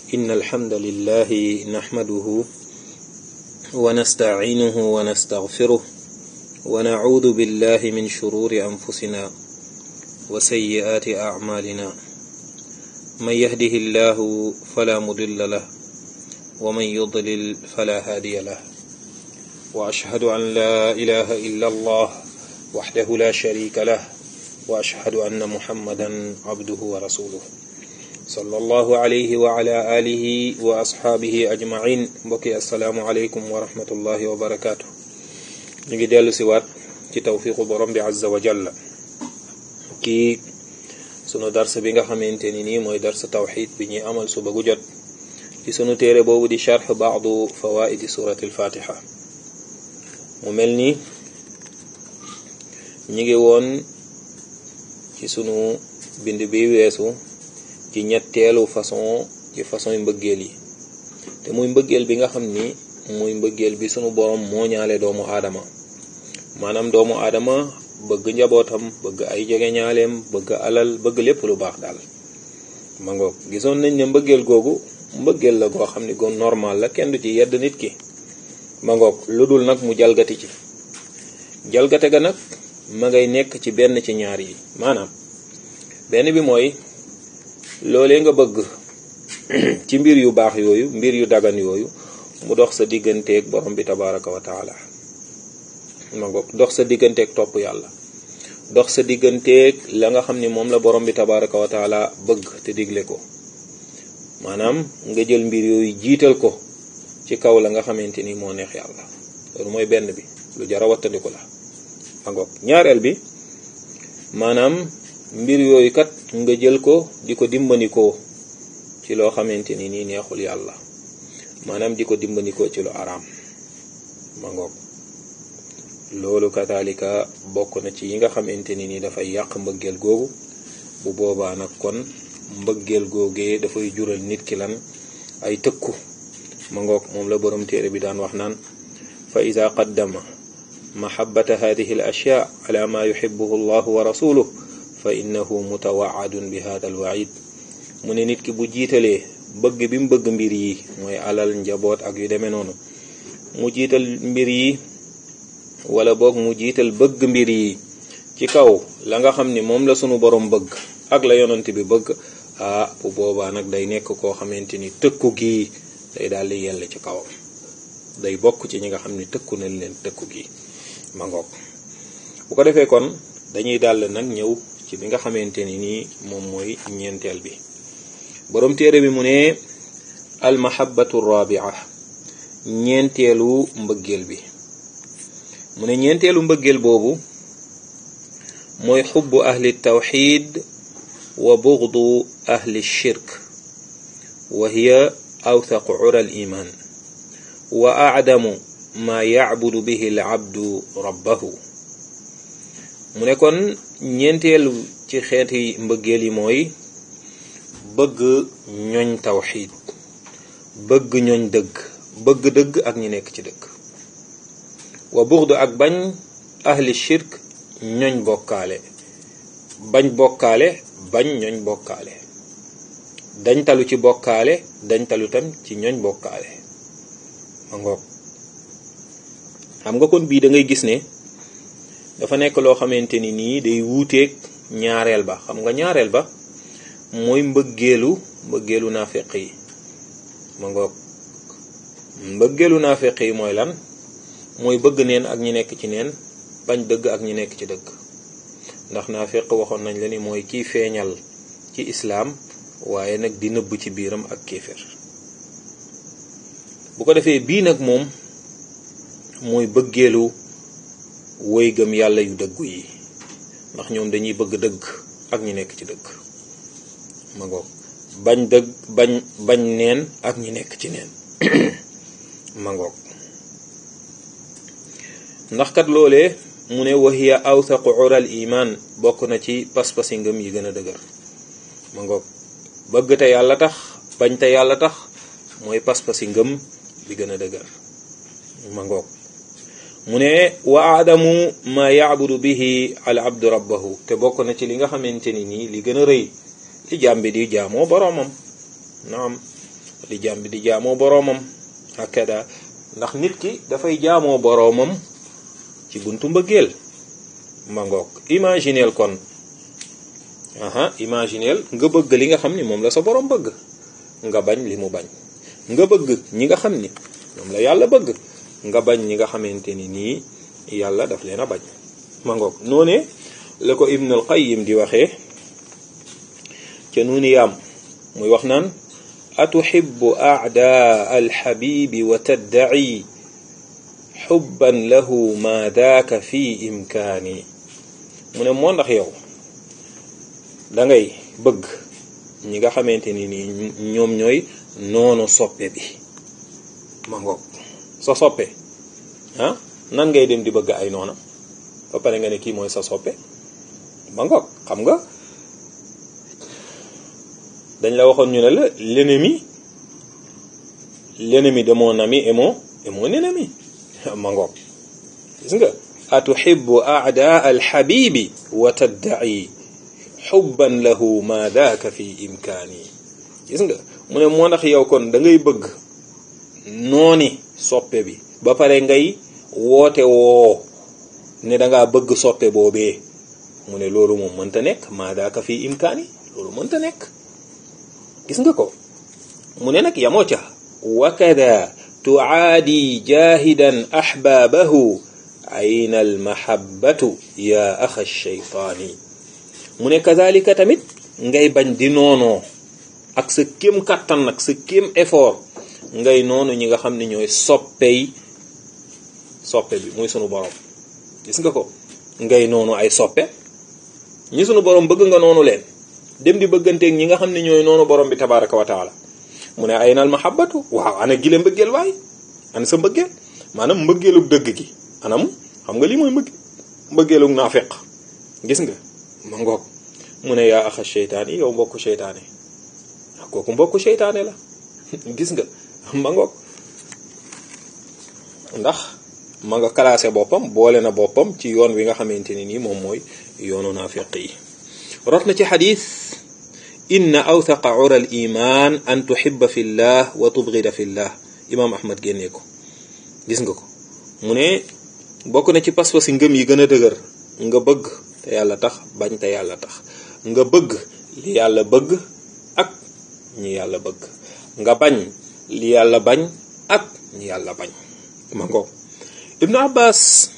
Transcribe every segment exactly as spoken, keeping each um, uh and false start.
إن الحمد لله نحمده ونستعينه ونستغفره ونعوذ بالله من شرور أنفسنا وسيئات أعمالنا من يهده الله فلا مضل له ومن يضلل فلا هادي له وأشهد أن لا إله إلا الله وحده لا شريك له وأشهد أن محمدا عبده ورسوله صلى الله عليه وعلى آله وأصحابه أجمعين. بكي السلام عليكم ورحمة الله وبركاته. نجي ديالو سيوات ci tawfiqu borom bi azza wa jalla ki sunu dars bi nga xamanteni ni moy dars tawhid bi ñi amal suba gu jot ci sunu téré bobu di sharh ba'du fawaid surati al-fatiha. mu melni ñi ngi won ci sunu bind bi wessu ci ñettelu façon ci façon yi mbeugel yi te muy mbeugel bi nga xamni muy mbeugel bi sunu borom mo ñaale doomu adama manam doomu adama bëgg njabootam bëgg ay jege ñaaleem bëgg alal bëgg lépp lu baax daal ma ngoog gisoon nañ ne mbëggeel googu mbëggeel la goo xam ne gon normal la kenn du ci yedd nit ki ma ngoog lu dul nag mu jalgati ci jalgate ga nag ma ngay nekk ci benn ci ñaar yi maanaam benn bi mooy loolee nga bëgg ci mbir yu baax yooyu mbir yu dagan yooyu mu dox sa digganteeg borom bi tabaraka wa taala ma ngoog dox sa digganteeg topp yàlla dox sa digganteeg la nga xam ni moom la borom bi tabaraka wa taala bëgg te digle ko maanaam nga jël mbir yooyu jiital ko ci kaw la nga xamante ni moo neex yàlla loolu mooy benn bi lu jara wattandiku la ma ngoog ñaareel bi maanaam mbir yooyu kat nga jël ko di ko dimbandikoo ci loo xamante ni nii neexul yàlla maanaam di ko dimbandikoo ci lu araam ma ngoog loolu kataalika bokk na ci yi nga xamante ni nii dafay yàq mbëggeel googu bu boobaa nag kon mbëggeel googee dafay jural nit ki lan ay tëkku ma ngoog moom la borom téere bi daan wax naan fa ida qaddama mahabbata hadihi al ashya ala ma yuhibbuhu allahu wa rasuluhu fa innahu mutawaadun bi hada al waid mu ne nit ki bu jiitalee bëgg bi mu bëgg mbir yi mooy alal njaboot ak yu demee noonu mu jiital mbir yi wala boog mu jiital bëgg mbir yi ci kaw la nga xam ni moom la sunu borom bëgg ak la yonent bi bëgg ah bu boobaa nag day nekk koo xamante ni tëkku gii day daal di yell ci kawam day bokk ci ñi nga xam ni tëkku nañ leen tëkku gii ma ngoog bu ko defee kon dañuy dal nag ñëw ci bi nga xamante ni nii moom mooy ñeenteel bi borom téere bi mu ne al mahabbatu rabia ñeenteelu mbëggeel bi mu ne ñeenteelu mbëggeel boobu mooy xubbu ahli tawxid wa bugdu ahli shirk wa hiya awthaqu ura al iman wa acdamu ma yacbudu bihi al abdu rabbahu mu ne kon ñeenteelu ci xeeti mbëggeel yi mooy bëgg ñoñ tawxid bëgg ñoñ dëgg bëgg dëgg ak ñi nekk ci dëgg wa buxdu ak bañ ahli shirk ñoñ bokkaale bañ bokkaale bañ ñoñ bokkaale dañ talu ci bokkaale dañ talu tam ci ñoñ bokkaale ma ngoog xam nga kon bii da ngay gis ne dafa nekk loo xamante ni nii day wuuteeg ñaareel ba xam nga ñaareel ba mooy mbëggeelu mbëggeelu naafeq yi ma ngoog mbëggeelu naafeq yi mooy lan mooy bëgg neen ak ñi nekk ci neen bañ dëgg ak ñi nekk ci dëgg ndax naafeq waxoon nañ la ni mooy kiy feeñal ci islaam waaye nag di nëbb ci biiram ak kéefër bu ko defee bii nag moom mooy bëggeelu woy gëm yàlla yu dëggu yi ndax ñoom dañuy bëgg dëgg ak ñi nekk ci dëgg ma ngoog bañ dëgg bañ bañ neen ak ñi nekk ci neen ma ngoog ndax kat loolee mu ne wahiya awthaqu ural iman bokk na ci pas-pasi ngëm yi gën a dëgër ma ngoog bëgg te yàlla tax bañ te yàlla tax mooy pas-pasi ngëm bi gën a dëgër ma ngoog mu ne wa aadamu ma yaabudu bihi al abdu rabbahu te bokk na ci li nga xamante ni nii li gën a rëy li jaam bi di jaamoo boroomam naam li jaam bi di jaamoo boroomam hakada ndax nit ki dafay jaamoo boroomam ci buntu mbëggeel ma ngoog imagineel kon aha imagineel nga bëgg li nga xam ni moom la sa boroom bëgg nga bañ li mu bañ nga bëgg ñi nga xam ni moom la yàlla bëgg nga bañ ñi nga xamante ni nii yàlla daf leen a bañ ma ngoog noone la ko Ibn al Qayyim di waxee ca nuuni yaam muy wax naan atuhibbu a'daa alxabibi wa tadda'i xubban lahu ma daaka fi imkaani mu ne moo ndax yow dangay bëgg ñi nga xamante ni nii ñoom ñooy noonu soppe bi ma ngoog sa soppe ah nan ngay dem di bëgg ay noona ba pare nga ne kii mooy sa soppe ma ngoog xam nga dañ la waxoon ñu ne la l'ennemi l'ennemi de mon ami est mon est mon ennemi ma ngoog gis nga atuhibbu a'daa alxabibi wa tadda'i xubban lahu ma daaka fi imkaani gis nga mu ne moo ndax yow kon da ngay bëgg nooni soppe bi ba pare ngay woote woo ne dangaa bëgg soppe boobee mu ne loolu moom mënta nekk ma daaka fi imkaani loolu mënta nekk gis nga ko mu ne nag yamoo ca wa kada tuaadi jahidan ahbaabahu ayna almahabbatu ya axa shaytaani mu ne kazalika tamit ngay bañ di noonoo ak sa kéem kattan nag sa kéem effort ngay noonu ñi nga xam ne ñooy soppey soppe bi muy sunu borom gis nga ko ngay noonu ay soppe ñi sunu borom bëgg nga noonu leen dem di bëgganteeg ñi nga xam ne ñooy noonu borom bi tabaraka wa taala mu ne ayna al mahabbatu waaw ana gile mbëggeel waay ana sa mbëggeel maanaam mbëggeelug dëgg gi anam xam nga lii mooy mbëgg mbëggeelug naafeq gis nga ma ngoog mu ne yaa axa seytaan yi yow mbokku seytaane kooku mbokku seytaane la gis nga ma ngoog ndax ma nga classé boppam boole na boppam ci yoon wi nga xamante ni nii moom mooy yoonu naafeq yi rot na ci xadis inna awthaqa ura al iman an tuhibba fi llah wa tubghida fi llah imam ahmad génnee ko gis nga ko mu ne bokk na ci pas-pas ngëm yi gën a dëgër nga bëgg te yàlla tax bañ te yàlla tax nga bëgg li yàlla bëgg ak ñi yàlla bëgg nga bañ li yàlla bañ ak ñi yàlla bañ ma ngoog ibnu abbas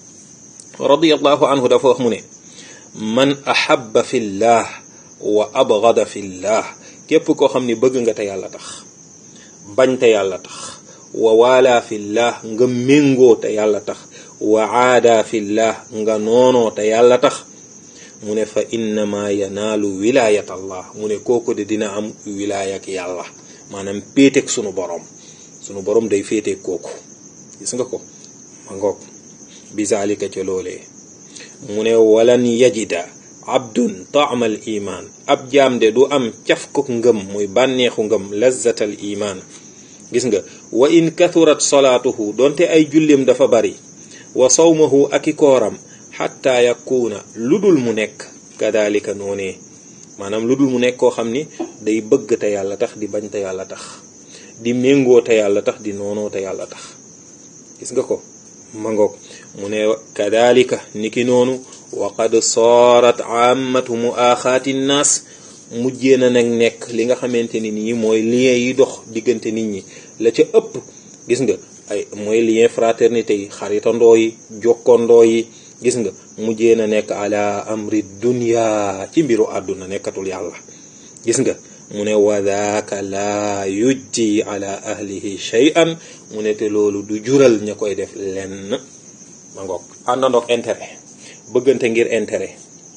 radiyallahu anhu dafa wax mu ne man ahabba fi llah wa abghada fi llah képp koo xam ni bëgg nga te yàlla tax bañ te yàlla tax wa waala fi llah nga méngoo te yàlla tax wa aada fi llah nga noonoo te yàlla tax mu ne fa innama yanaalu wilayat allah mu ne kooku de dina am wilayak yàlla maanaam péeteeg sunu borom sunu borom day féeteeg kooku gis nga ko ma ngoog bi zalika ca loolee mu ne walan yajida abdun taamal iman ab jaam de du am cafkuk ngëm muy bànneexu ngëm lazzatal iman gis nga wa in kathurat salaatuhu donte ay julleem dafa bari wa sawmahu aki kooram xatta yakuuna lu dul mu nekk kadalika noonee maanaam lu dul mu nekk koo xam ni day bëgg te yàlla tax di bañ te yàlla tax di méngoo te yàlla tax di noonoo te yàlla tax gis nga ko mangoog mu ne kadalika niki noonu wa qad saarat aamatu muaaxaati nnaas mujjee na nag nekk li nga xamante ni nii mooy lien yi dox diggante nit ñi la ca ëpp gis nga ay mooy lien fraternité yi xaritandoo yi jokkondoo yi gis nga mujjee na nekk ala amri dunya ci mbiru àdduna nekkatul yàlla gis nga mu ne wa daaka laa yujji ala ahlihi shay'an mu ne te loolu du jural ña koy def lenn ma ngoog àndandoog intérêt bëggante ngir intérêt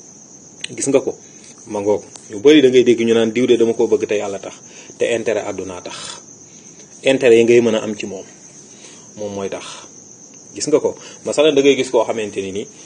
gis nga ko ma ngoog ñu bari da ngay dégg ñu naan diw de dama ko bëgg te yàlla tax te intérêt àdduna tax intérêt yi ngay mën a am ci moom moom mooy tax gis nga ko masalan da ngay gis koo xamante ni ni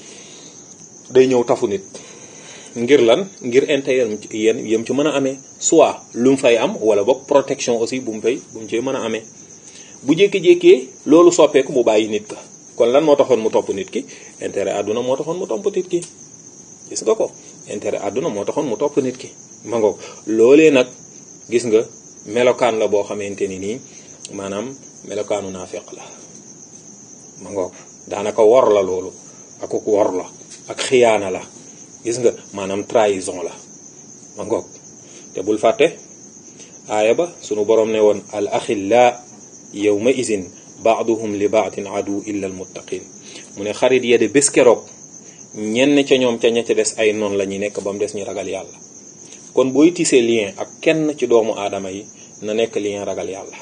day ñëw tafu nit ngir lan ngir intérêt yéen yëm ci mën a amee soit lu mu fay am wala boog protection aussi bu mu fay bu mu cee mën a amee bu jékki-jékkee loolu soppeeku mu bàyyi nit ka kon lan moo taxoon mu topp nit ki intérêt àdduna moo taxoon mu topp nit ki gis nga ko intérêt àdduna moo taxoon mu topp nit ki ma ngoog loolee nag gis nga melokaan la boo xamante ni nii maanaam melokaanu naafeq la ma ngoog daanaka wor la loolu ak wor la ak xiyaana la gis nga maanaam trahison la ma ngoog te bul fàtte aaya ba sunu borom ne woon al axilla yawma izin baaduhum li baadin adu illa al muttaqin mu ne xarit ya de bés keroog ñenn ca ñoom ca ña ca des ay noon la ñuy nekk ba mu des ñu ragal yàlla. kon booy tisee lien ak kenn ci doomu aadama yi na nekk lien ragal yàlla,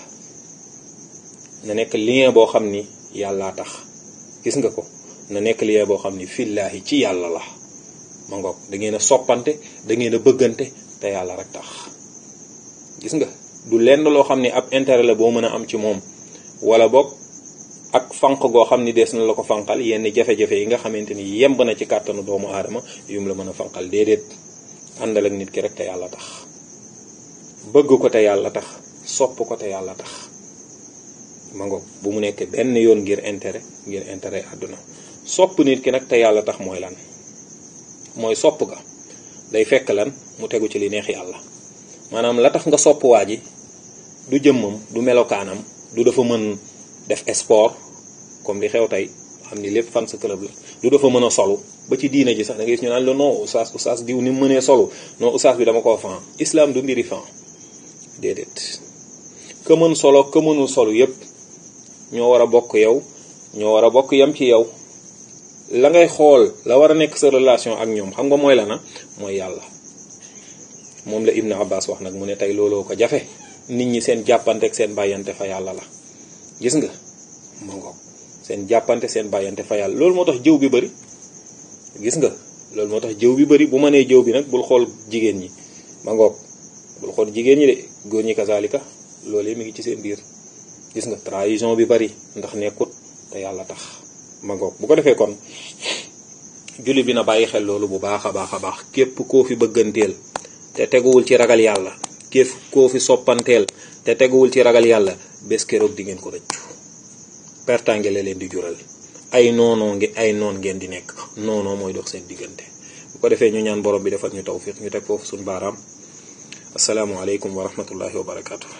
na nekk lien boo xam ni yàllaa tax, gis nga ko, na nekk lien boo xam ni fillaahi ci yàlla la ma ngoog, da ngeen a soppante, da ngeen a bëggante te yàlla rek tax. gis nga du lenn loo xam ni ab intérêt la boo mën a am ci moom, wala boog ak fanq goo xam ni des na la ko fanqal yenn jafe-jafe yi nga xamante ni yemb na ci kàttanu doomu aadama yum la mën a fanqal. déedéet, àndal ak nit ki rek te yàlla tax, bëgg ko te yàlla tax, sopp ko te yàlla tax ma ngoog, bu mu nekk benn yoon ngir intérêt ngir intérêt àdduna. sopp nit ki nag te yàlla tax mooy lan? mooy sopp ga day fekk lan mu tegu ci li neex yàlla. maanaam la tax nga sopp waa ji du jëmmam, du melokaanam, du dafa mën def sport comme li xew tey xam ni lépp fan sa club la, du dafa mën a solu ba ci diina ji sax da ngay gis ñu naan la non oustaz oustaz diw ni mu mënee solu, non oustaz bi dama koo fan. islam du mbiri fan, déedéet. ka mën solo ka mënul solu yépp ñoo war a bokk yow, ñoo war a bokk yam ci yow. la ngay xool la war a nekk sa relation ak ñoom xam nga mooy la na mooy yàlla. moom la Ibn Abbas wax nag mu ne tey looloo ko jafe, nit ñi seen jàppante ak seen bàyyante fa yàlla la. gis nga ma ngoog, seen jàppante seen bàyyante fa yàlla. loolu moo tax jëw bi bari, gis nga loolu moo tax jëw bi bari. bu ma nee jëw bi nag bul xool jigéen ñi ma ngoog, bul xool jigéen ñi de, góor ñi kazalika loolu mi ngi ci seen biir. gis nga trahison bi bari ndax nekkut te yàlla tax ma ngoog. bu ko defee kon jullit bi na bàyyi xel loolu bu baax a baax a baax. képp koo fi bëgganteel te teguwul ci ragal yàlla, képp koo fi soppanteel te teguwul ci ragal yàlla, bés keroog di ngeen ko rëccu. pertange la leen di jural, ay noonoo ngi ay noon ngeen di nekk, noonoo mooy dox seen diggante. bu ko defee ñu ñaan borom bi defal ñu tawfiq, ñu teg foofu suñu baaraam. asalaamu aleykum wa rahmatullahi wa barakaatu.